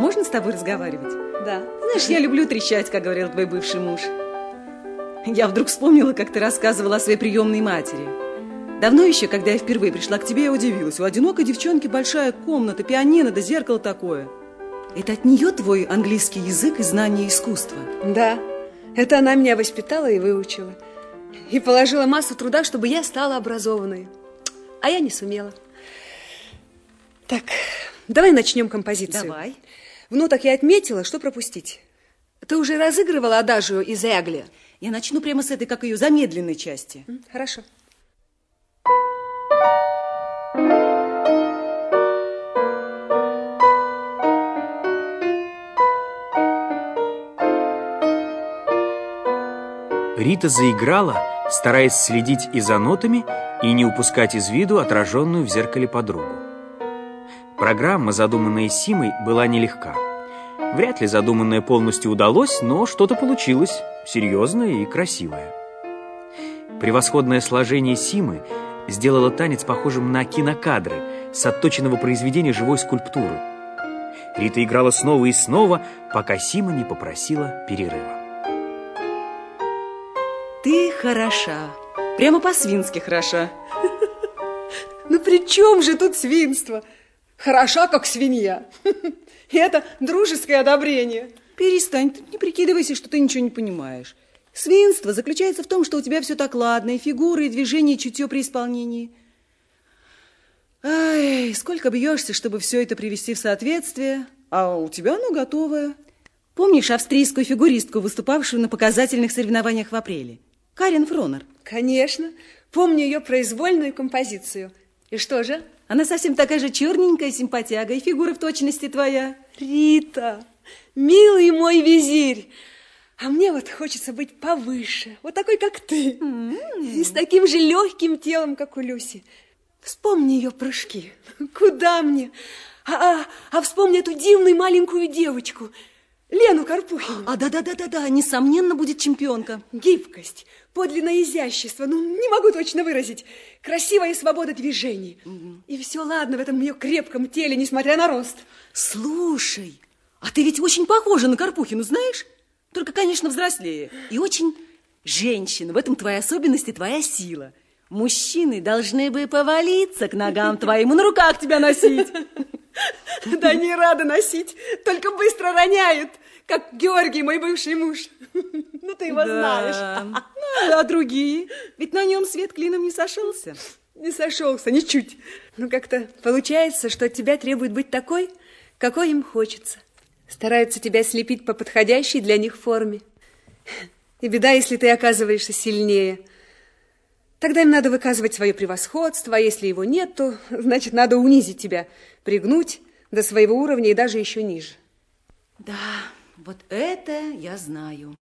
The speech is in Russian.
можно с тобой разговаривать? Да. Знаешь, я люблю трещать, как говорил твой бывший муж. Я вдруг вспомнила, как ты рассказывала о своей приемной матери. Давно еще, когда я впервые пришла к тебе, я удивилась. У одинокой девчонки большая комната, пианино, да зеркало такое. Это от нее твой английский язык и знание искусства? Да, это она меня воспитала и выучила. И положила массу труда, чтобы я стала образованной. А я не сумела. Так, давай начнем композицию. Давай. В нотах я отметила, что пропустить. Ты уже разыгрывала адажио из Эаглия? Я начну прямо с этой, как ее, замедленной части. Хорошо. Рита заиграла, стараясь следить и за нотами, и не упускать из виду отраженную в зеркале подругу. Программа, задуманная Симой, была нелегка. Вряд ли задуманное полностью удалось, но что-то получилось серьезное и красивое. Превосходное сложение Симы сделало танец похожим на кинокадры с отточенного произведения живой скульптуры. Рита играла снова и снова, пока Сима не попросила перерыва. Ты хороша. Прямо по-свински хороша. Ну при чем же тут свинство? Хороша, как свинья. И это дружеское одобрение. Перестань, ты не прикидывайся, что ты ничего не понимаешь. Свинство заключается в том, что у тебя все так ладно, и фигуры, и движения, и чутье при исполнении. Ай, сколько бьешься, чтобы все это привести в соответствие, а у тебя оно готовое. Помнишь австрийскую фигуристку, выступавшую на показательных соревнованиях в апреле? Карен Фронер. Конечно. Помню ее произвольную композицию. И что же? Она совсем такая же черненькая, симпатяга, и фигура в точности твоя. Рита, милый мой визирь, а мне вот хочется быть повыше, вот такой, как ты, и с таким же легким телом, как у Люси. Вспомни ее прыжки. Куда мне? А вспомни эту дивную маленькую девочку, Лену Карпухину. Да, несомненно, будет чемпионка. Гибкость, подлинное изящество, ну, не могу точно выразить. Красивая свобода движений. И все ладно в этом ее крепком теле, несмотря на рост. Слушай, а ты ведь очень похожа на Карпухину, знаешь? Только, конечно, взрослее. И очень женщина. В этом твоя особенность и твоя сила. Мужчины должны бы повалиться к ногам твоим и на руках тебя носить. Да не рада носить, только быстро роняют, как Георгий, мой бывший муж. Ну, ты его знаешь. Ну, а другие? Ведь на нем свет клином не сошелся. Не сошелся, ничуть. Ну, как-то получается, что от тебя требует быть такой, какой им хочется. Стараются тебя слепить по подходящей для них форме. И беда, если ты оказываешься сильнее. Тогда им надо выказывать свое превосходство, а если его нет, то, значит, надо унизить тебя, пригнуть до своего уровня и даже еще ниже. Да, вот это я знаю.